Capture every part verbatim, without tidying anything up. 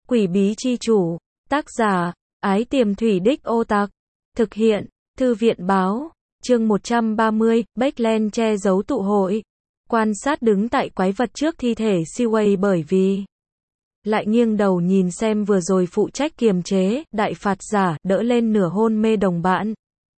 Quỷ bí chi chủ. Tác giả, Ái Tiềm Thủy Đích Ô Tặc. Thực hiện, Thư viện báo. Chương một trăm ba mươi, Backland che giấu tụ hội. Quan sát đứng tại quái vật trước thi thể Seaway bởi vì lại nghiêng đầu nhìn xem vừa rồi phụ trách kiềm chế, đại phạt giả, đỡ lên nửa hôn mê đồng bạn.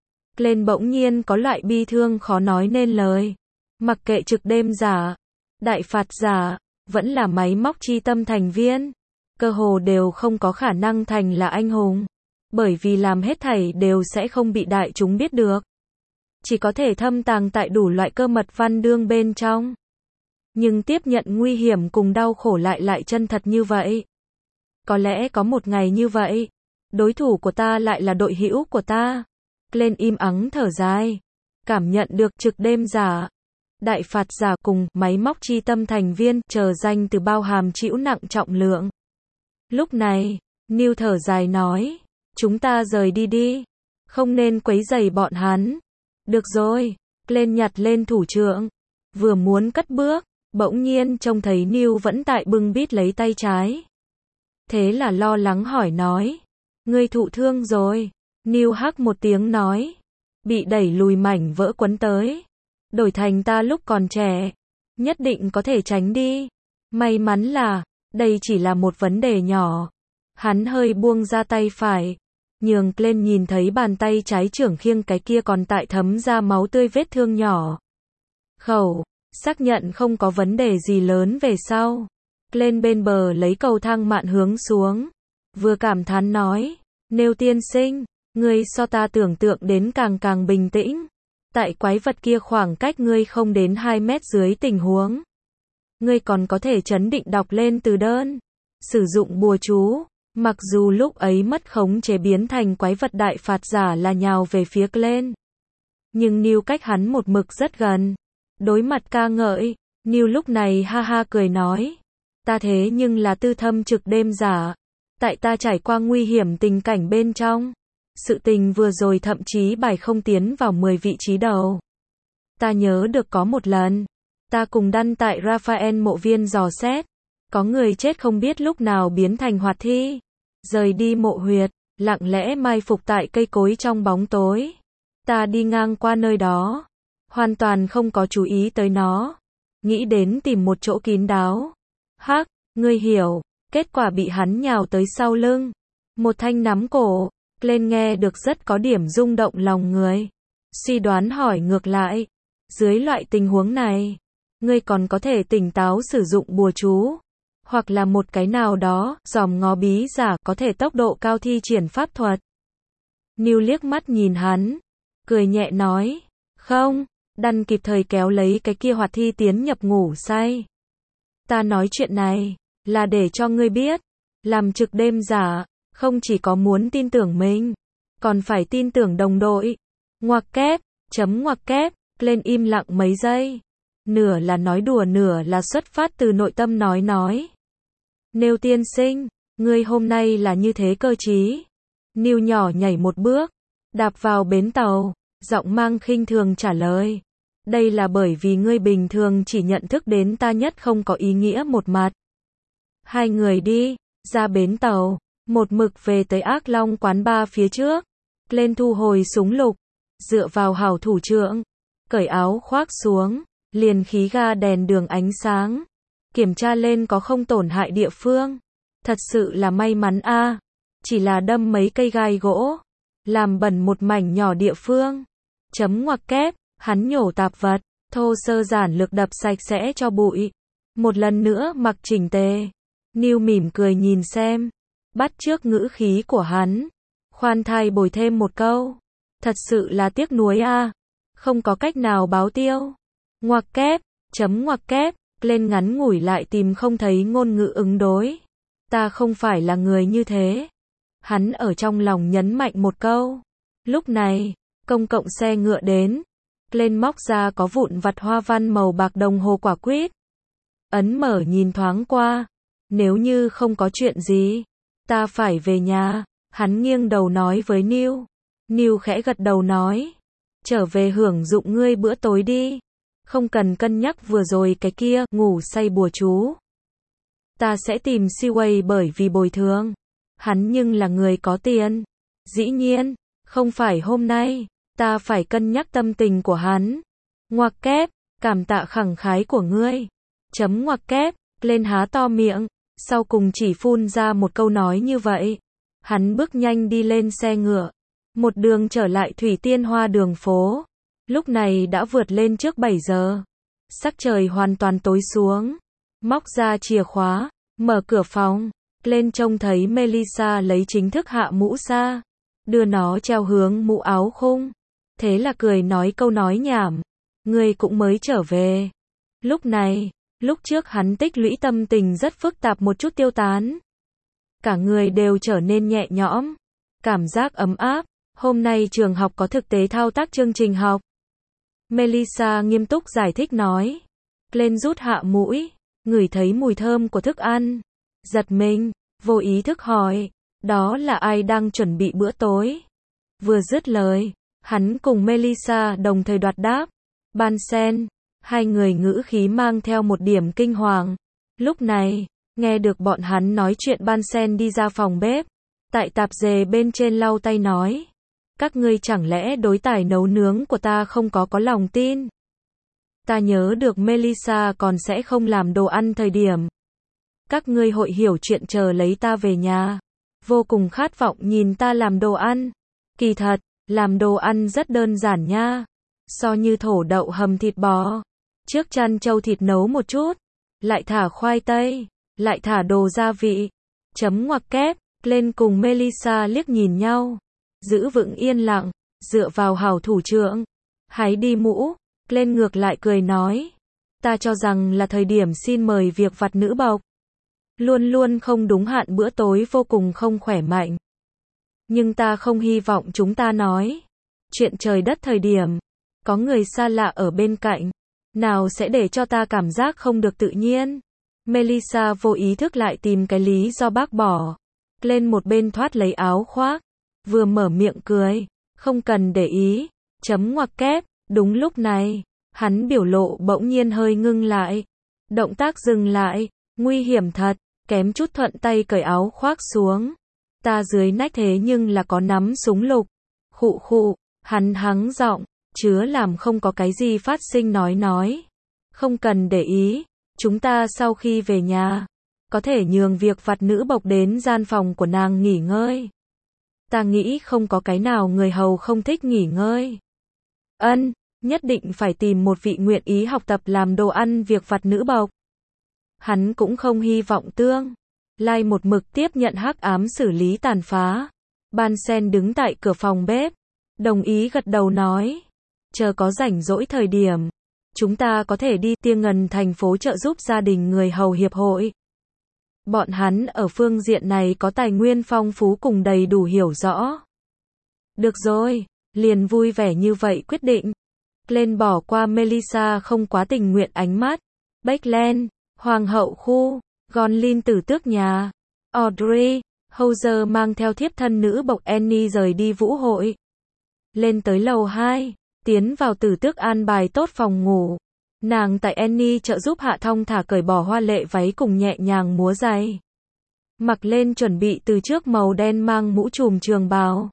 Lên bỗng nhiên có loại bi thương khó nói nên lời. Mặc kệ trực đêm giả, đại phạt giả, vẫn là máy móc chi tâm thành viên. Cơ hồ đều không có khả năng thành là anh hùng. Bởi vì làm hết thảy đều sẽ không bị đại chúng biết được. Chỉ có thể thâm tàng tại đủ loại cơ mật văn đương bên trong. Nhưng tiếp nhận nguy hiểm cùng đau khổ lại lại chân thật như vậy. Có lẽ có một ngày như vậy, đối thủ của ta lại là đội hữu của ta. Lên im ắng thở dài. Cảm nhận được trực đêm giả, đại phạt giả cùng máy móc chi tâm thành viên chờ danh từ bao hàm chịu nặng trọng lượng. Lúc này, Neil thở dài nói, chúng ta rời đi đi. Không nên quấy rầy bọn hắn. Được rồi, lên nhặt lên thủ trượng. Vừa muốn cất bước, bỗng nhiên trông thấy Neil vẫn tại bưng bít lấy tay trái. Thế là lo lắng hỏi nói, ngươi thụ thương rồi. Neil hắc một tiếng nói, bị đẩy lùi mảnh vỡ quấn tới. Đổi thành ta lúc còn trẻ, nhất định có thể tránh đi. May mắn là, đây chỉ là một vấn đề nhỏ. Hắn hơi buông ra tay phải, nhường lên nhìn thấy bàn tay trái trưởng khiêng cái kia còn tại thấm ra máu tươi vết thương nhỏ. Khẩu, xác nhận không có vấn đề gì lớn về sau. Lên bên bờ lấy cầu thang mạn hướng xuống. Vừa cảm thán nói, Neil tiên sinh, ngươi so ta tưởng tượng đến càng càng bình tĩnh. Tại quái vật kia khoảng cách ngươi không đến hai mét dưới tình huống. Ngươi còn có thể trấn định đọc lên từ đơn. Sử dụng bùa chú. Mặc dù lúc ấy mất khống chế biến thành quái vật đại phạt giả là nhào về phía lên. Nhưng Neil cách hắn một mực rất gần. Đối mặt ca ngợi, Neil lúc này ha ha cười nói. Ta thế nhưng là tư thâm trực đêm giả. Tại ta trải qua nguy hiểm tình cảnh bên trong. Sự tình vừa rồi thậm chí bài không tiến vào mười vị trí đầu. Ta nhớ được có một lần. Ta cùng đăng tại Raphael mộ viên dò xét. Có người chết không biết lúc nào biến thành hoạt thi. Rời đi mộ huyệt, lặng lẽ mai phục tại cây cối trong bóng tối. Ta đi ngang qua nơi đó. Hoàn toàn không có chú ý tới nó. Nghĩ đến tìm một chỗ kín đáo. Hắc, ngươi hiểu. Kết quả bị hắn nhào tới sau lưng. Một thanh nắm cổ. Lên nghe được rất có điểm rung động lòng người. Suy đoán hỏi ngược lại. Dưới loại tình huống này, ngươi còn có thể tỉnh táo sử dụng bùa chú. Hoặc là một cái nào đó, dòm ngó bí giả có thể tốc độ cao thi triển pháp thuật. Neil liếc mắt nhìn hắn. Cười nhẹ nói. Không, đăn kịp thời kéo lấy cái kia hoạt thi tiến nhập ngủ say. Ta nói chuyện này, là để cho ngươi biết. Làm trực đêm giả, không chỉ có muốn tin tưởng mình, còn phải tin tưởng đồng đội. Ngoặc kép, chấm ngoặc kép, lên im lặng mấy giây. Nửa là nói đùa nửa là xuất phát từ nội tâm nói nói. Neil tiên sinh, ngươi hôm nay là như thế cơ trí. Neil nhỏ nhảy một bước, đạp vào bến tàu, giọng mang khinh thường trả lời. Đây là bởi vì ngươi bình thường chỉ nhận thức đến ta nhất không có ý nghĩa một mặt. Hai người đi, ra bến tàu, một mực về tới Ác Long quán bar phía trước. Lên thu hồi súng lục, dựa vào hảo thủ trượng, cởi áo khoác xuống, liền khí ga đèn đường ánh sáng. Kiểm tra lên có không tổn hại địa phương. Thật sự là may mắn a, à. Chỉ là đâm mấy cây gai gỗ, làm bẩn một mảnh nhỏ địa phương. Chấm ngoặc kép, hắn nhổ tạp vật, thô sơ giản lược đập sạch sẽ cho bụi. Một lần nữa mặc chỉnh tề. Neil mỉm cười nhìn xem, bắt chước ngữ khí của hắn. Khoan thai bồi thêm một câu. Thật sự là tiếc nuối a, à. Không có cách nào báo tiêu. Ngoặc kép, chấm ngoặc kép. Lên ngắn ngủi lại tìm không thấy ngôn ngữ ứng đối. Ta không phải là người như thế. Hắn ở trong lòng nhấn mạnh một câu. Lúc này, công cộng xe ngựa đến. Lên móc ra có vụn vặt hoa văn màu bạc đồng hồ quả quýt. Ấn mở nhìn thoáng qua. Nếu như không có chuyện gì, ta phải về nhà. Hắn nghiêng đầu nói với Neil. Neil khẽ gật đầu nói. Trở về hưởng dụng ngươi bữa tối đi. Không cần cân nhắc vừa rồi cái kia, ngủ say bùa chú. Ta sẽ tìm Siway bởi vì bồi thường. Hắn nhưng là người có tiền. Dĩ nhiên, không phải hôm nay. Ta phải cân nhắc tâm tình của hắn. Ngoặc kép, cảm tạ khẳng khái của ngươi. Chấm ngoặc kép, lên há to miệng. Sau cùng chỉ phun ra một câu nói như vậy. Hắn bước nhanh đi lên xe ngựa. Một đường trở lại Thủy Tiên Hoa đường phố. Lúc này đã vượt lên trước bảy giờ. Sắc trời hoàn toàn tối xuống. Móc ra chìa khóa, mở cửa phòng. Lên trông thấy Melissa lấy chính thức hạ mũ sa. Đưa nó treo hướng mũ áo khung. Thế là cười nói câu nói nhảm. Ngươi cũng mới trở về. Lúc này, lúc trước hắn tích lũy tâm tình rất phức tạp một chút tiêu tán. Cả người đều trở nên nhẹ nhõm. Cảm giác ấm áp. Hôm nay trường học có thực tế thao tác chương trình học. Melissa nghiêm túc giải thích nói. Lên rút hạ mũi. Ngửi thấy mùi thơm của thức ăn. Giật mình, vô ý thức hỏi. Đó là ai đang chuẩn bị bữa tối? Vừa dứt lời, hắn cùng Melissa đồng thời đoạt đáp. Ban Sen. Hai người ngữ khí mang theo một điểm kinh hoàng. Lúc này, nghe được bọn hắn nói chuyện Ban Sen đi ra phòng bếp. Tại tạp dề bên trên lau tay nói. Các ngươi chẳng lẽ đối tài nấu nướng của ta không có có lòng tin? Ta nhớ được Melissa còn sẽ không làm đồ ăn thời điểm. Các ngươi hội hiểu chuyện chờ lấy ta về nhà. Vô cùng khát vọng nhìn ta làm đồ ăn. Kỳ thật, làm đồ ăn rất đơn giản nha. So như thổ đậu hầm thịt bò. Trước chăn trâu thịt nấu một chút. Lại thả khoai tây. Lại thả đồ gia vị. Chấm ngoặc kép. Lên cùng Melissa liếc nhìn nhau. Giữ vững yên lặng. Dựa vào hảo thủ trưởng. Hái đi mũ. Lên ngược lại cười nói. Ta cho rằng là thời điểm xin mời việc vặt nữ bộc. Luôn luôn không đúng hạn bữa tối vô cùng không khỏe mạnh. Nhưng ta không hy vọng chúng ta nói. Chuyện trời đất thời điểm. Có người xa lạ ở bên cạnh. Nào sẽ để cho ta cảm giác không được tự nhiên. Melissa vô ý thức lại tìm cái lý do bác bỏ. Lên một bên thoát lấy áo khoác. Vừa mở miệng cười. Không cần để ý. Chấm ngoặc kép. Đúng lúc này. Hắn biểu lộ bỗng nhiên hơi ngưng lại. Động tác dừng lại. Nguy hiểm thật. Kém chút thuận tay cởi áo khoác xuống. Ta dưới nách thế nhưng là có nắm súng lục. Khụ khụ. Hắn hắng giọng. Chứa làm không có cái gì phát sinh nói nói. Không cần để ý. Chúng ta sau khi về nhà. Có thể nhường việc vặt nữ bộc đến gian phòng của nàng nghỉ ngơi. Ta nghĩ không có cái nào người hầu không thích nghỉ ngơi. Ân, nhất định phải tìm một vị nguyện ý học tập làm đồ ăn việc vặt nữ bộc. Hắn cũng không hy vọng tương lai một mực tiếp nhận hắc ám xử lý tàn phá. Ban Sen đứng tại cửa phòng bếp. Đồng ý gật đầu nói. Chờ có rảnh rỗi thời điểm. Chúng ta có thể đi Tiêng Ngần thành phố trợ giúp gia đình người hầu hiệp hội. Bọn hắn ở phương diện này có tài nguyên phong phú cùng đầy đủ hiểu rõ. Được rồi, liền vui vẻ như vậy quyết định. Lên bỏ qua Melissa không quá tình nguyện ánh mắt. Beckland, Hoàng hậu khu, Gonlin tử tước nhà. Audrey, Hauser mang theo thiếp thân nữ bộc Annie rời đi vũ hội. Lên tới lầu hai, tiến vào tử tước an bài tốt phòng ngủ. Nàng tại Annie trợ giúp hạ thong thả cởi bỏ hoa lệ váy cùng nhẹ nhàng múa giày. Mặc lên chuẩn bị từ trước màu đen mang mũ trùm trường bào.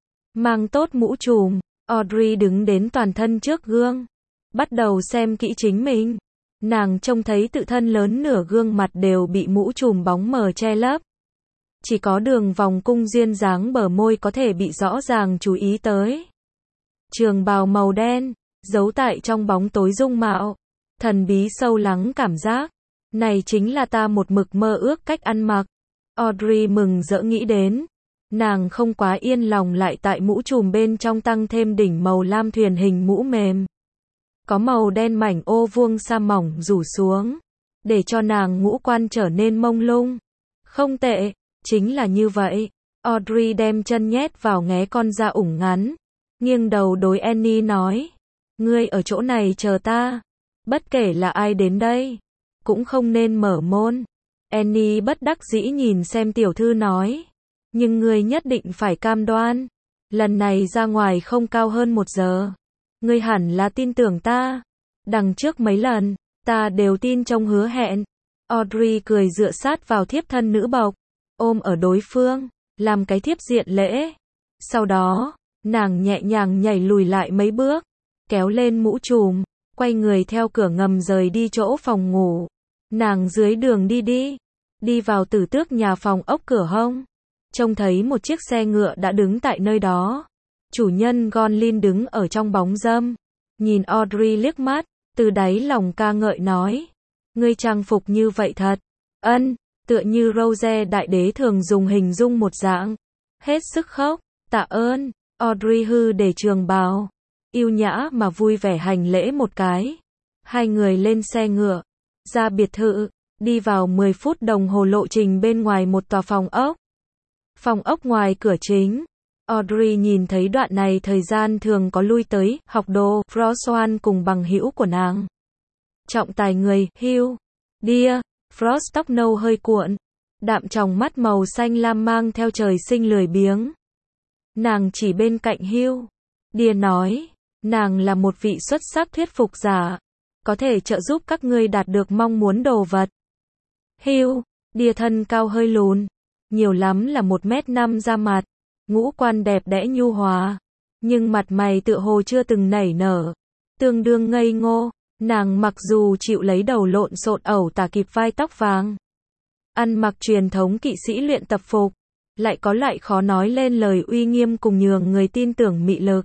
Mang tốt mũ trùm, Audrey đứng đến toàn thân trước gương. Bắt đầu xem kỹ chính mình. Nàng trông thấy tự thân lớn nửa gương mặt đều bị mũ trùm bóng mờ che lấp. Chỉ có đường vòng cung duyên dáng bờ môi có thể bị rõ ràng chú ý tới. Trường bào màu đen, giấu tại trong bóng tối dung mạo. Thần bí sâu lắng cảm giác. Này chính là ta một mực mơ ước cách ăn mặc. Audrey mừng rỡ nghĩ đến. Nàng không quá yên lòng lại tại mũ trùm bên trong tăng thêm đỉnh màu lam thuyền hình mũ mềm. Có màu đen mảnh ô vuông sa mỏng rủ xuống. Để cho nàng ngũ quan trở nên mông lung. Không tệ, chính là như vậy. Audrey đem chân nhét vào nghé con da ủng ngắn. Nghiêng đầu đối Annie nói. Ngươi ở chỗ này chờ ta. Bất kể là ai đến đây. Cũng không nên mở môn. Annie bất đắc dĩ nhìn xem tiểu thư nói. Nhưng ngươi nhất định phải cam đoan. Lần này ra ngoài không cao hơn một giờ. Ngươi hẳn là tin tưởng ta. Đằng trước mấy lần, ta đều tin trong hứa hẹn. Audrey cười dựa sát vào thiếp thân nữ bộc, ôm ở đối phương, làm cái thiếp diện lễ. Sau đó, nàng nhẹ nhàng nhảy lùi lại mấy bước, kéo lên mũ trùm, quay người theo cửa ngầm rời đi chỗ phòng ngủ. Nàng dưới đường đi đi, đi vào Tử Tước nhà phòng ốc cửa hông, trông thấy một chiếc xe ngựa đã đứng tại nơi đó. Chủ nhân Gonlin đứng ở trong bóng râm, nhìn Audrey liếc mắt, từ đáy lòng ca ngợi nói, ngươi trang phục như vậy thật, ân, tựa như Rose đại đế thường dùng hình dung một dạng, hết sức khóc, tạ ơn. Audrey hư để trường bào, yêu nhã mà vui vẻ hành lễ một cái. Hai người lên xe ngựa, ra biệt thự, đi vào mười phút đồng hồ lộ trình bên ngoài một tòa phòng ốc. Phòng ốc ngoài cửa chính, Audrey nhìn thấy đoạn này thời gian thường có lui tới, học đồ, Frostwan cùng bằng hữu của nàng. Trọng tài người, Hugh, Dear, Frost tóc nâu hơi cuộn, đạm tròng mắt màu xanh lam mang theo trời sinh lười biếng. Nàng chỉ bên cạnh Hugh, Dear nói, nàng là một vị xuất sắc thuyết phục giả, có thể trợ giúp các ngươi đạt được mong muốn đồ vật. Hugh, Dear thân cao hơi lùn, nhiều lắm là một mét năm da mặt, ngũ quan đẹp đẽ nhu hòa, nhưng mặt mày tựa hồ chưa từng nảy nở, tương đương ngây ngô. Nàng mặc dù chịu lấy đầu lộn xộn ẩu tả kịp vai tóc vàng, ăn mặc truyền thống kỵ sĩ luyện tập phục, lại có loại khó nói lên lời uy nghiêm cùng nhường người tin tưởng mị lực.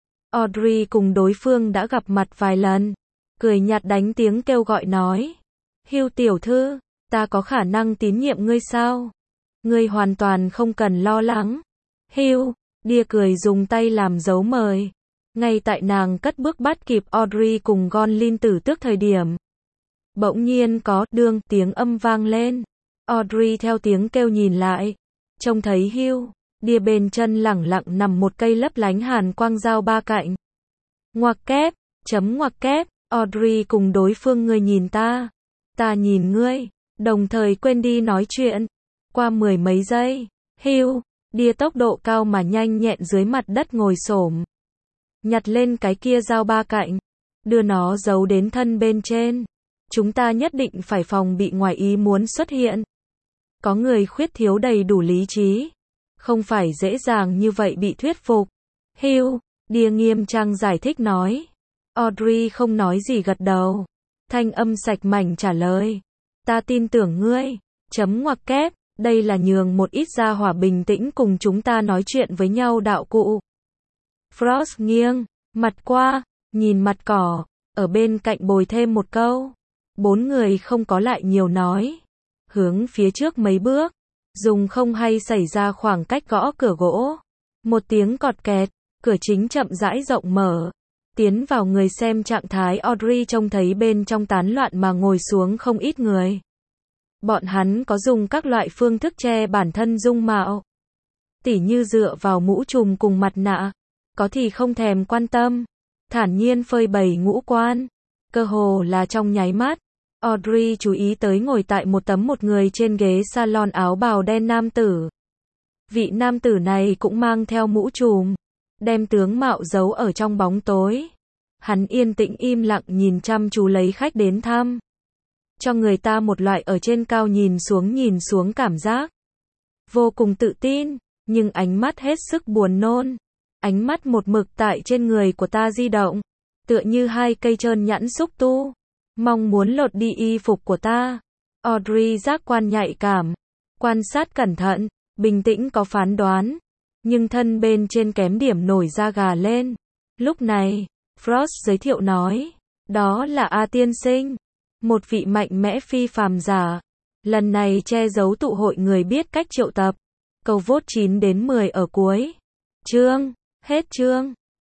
Audrey cùng đối phương đã gặp mặt vài lần, cười nhạt đánh tiếng kêu gọi nói, Hugh tiểu thư, ta có khả năng tín nhiệm ngươi sao? Ngươi hoàn toàn không cần lo lắng. Hugh, Dear cười dùng tay làm dấu mời. Ngay tại nàng cất bước bắt kịp Audrey cùng Gonlin Tử Tước thời điểm, bỗng nhiên có đương tiếng âm vang lên. Audrey theo tiếng kêu nhìn lại, trông thấy Hugh, Dear bên chân lẳng lặng nằm một cây lấp lánh hàn quang dao ba cạnh. Ngoặc kép, chấm ngoặc kép, Audrey cùng đối phương ngươi nhìn ta, ta nhìn ngươi, đồng thời quên đi nói chuyện. Qua mười mấy giây, Hugh, Dear tốc độ cao mà nhanh nhẹn dưới mặt đất ngồi xổm, nhặt lên cái kia dao ba cạnh, đưa nó giấu đến thân bên trên. Chúng ta nhất định phải phòng bị ngoài ý muốn xuất hiện. Có người khuyết thiếu đầy đủ lý trí, không phải dễ dàng như vậy bị thuyết phục. Hugh, Dear nghiêm trang giải thích nói. Audrey không nói gì gật đầu. Thanh âm sạch mảnh trả lời. Ta tin tưởng ngươi. Chấm ngoặc kép, đây là nhường một ít gia hỏa bình tĩnh cùng chúng ta nói chuyện với nhau đạo cụ. Frost nghiêng mặt qua, nhìn mặt cỏ, ở bên cạnh bồi thêm một câu. Bốn người không có lại nhiều nói, hướng phía trước mấy bước, dùng không hay xảy ra khoảng cách gõ cửa gỗ. Một tiếng cọt kẹt, cửa chính chậm rãi rộng mở. Tiến vào người xem trạng thái Audrey trông thấy bên trong tán loạn mà ngồi xuống không ít người. Bọn hắn có dùng các loại phương thức che bản thân dung mạo, tỉ như dựa vào mũ trùm cùng mặt nạ, có thì không thèm quan tâm, thản nhiên phơi bày ngũ quan. Cơ hồ là trong nháy mắt, Audrey chú ý tới ngồi tại một tấm một người trên ghế salon áo bào đen nam tử. Vị nam tử này cũng mang theo mũ trùm, đem tướng mạo giấu ở trong bóng tối. Hắn yên tĩnh im lặng nhìn chăm chú lấy khách đến thăm, cho người ta một loại ở trên cao nhìn xuống nhìn xuống cảm giác. Vô cùng tự tin, nhưng ánh mắt hết sức buồn nôn. Ánh mắt một mực tại trên người của ta di động, tựa như hai cây trơn nhẵn xúc tu, mong muốn lột đi y phục của ta. Audrey giác quan nhạy cảm, quan sát cẩn thận, bình tĩnh có phán đoán, nhưng thân bên trên kém điểm nổi da gà lên. Lúc này, Frost giới thiệu nói, đó là A tiên sinh, một vị mạnh mẽ phi phàm giả, lần này che giấu tụ hội người biết cách triệu tập. Câu vote chín đến mười ở cuối chương, hết chương.